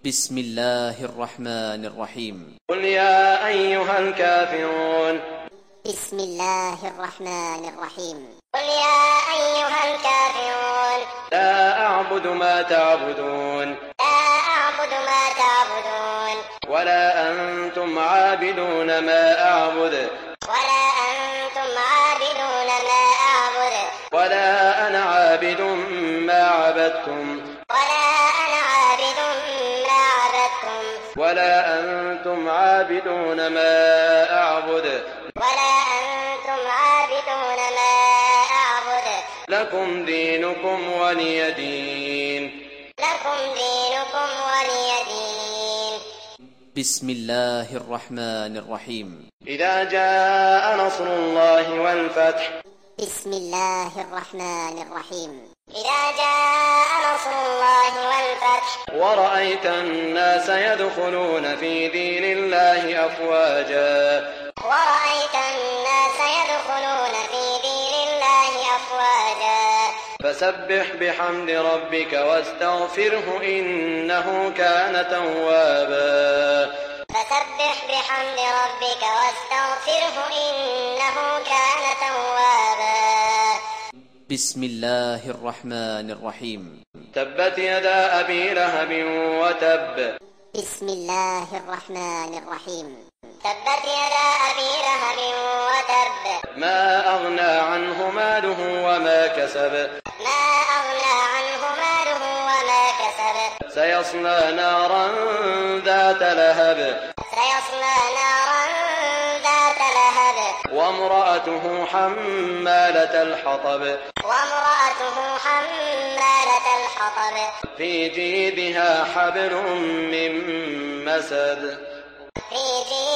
بسم الله الرحمن الرحيم. قل يا أيها الكافرون. بسم الله الرحمن الرحيم. قل يا أيها الكافرون. لا أعبد ما تعبدون. لا أعبد ما تعبدون. ولا أنتم عابدون ما أعبد. ولا أنتم عابدون ما أعبد. ولا أنا عابد ما عبدتم. ولا أنا عابد ما عبدتم. ولا أنتم عابدون ما أعبد. ولا أنتم عابدون ما أعبد. لكم دينكم ولي دين. لكم دينكم ولي دين. بسم الله الرحمن الرحيم. إذا جاء نصر الله والفتح. بسم الله الرحمن الرحيم. إذا جاء نصر الله والفتح. ورأيت الناس يدخلون في دين الله أفواجا. ورأيت الناس يدخلون في دين الله أفواجا. فسبح بحمد ربك واستغفره إنه كان توابا. فسبح بحمد ربك واستغفره إنه كان توابا. بسم الله الرحمن الرحيم. تبت يدا أبي لهب وتب. بسم الله الرحمن الرحيم. تبت يدا أبي لهب وتب. ما أغنى عنه ماله وما كسب. ما أغنى عنه ماله وما كسب. سيصلى نارا ذات لهب. سيصلى نارا ذات لهب. وامرأته حمالة الحطب. وامرأته حمالة الحطب. في جيدها حبل من مسد. في جيدها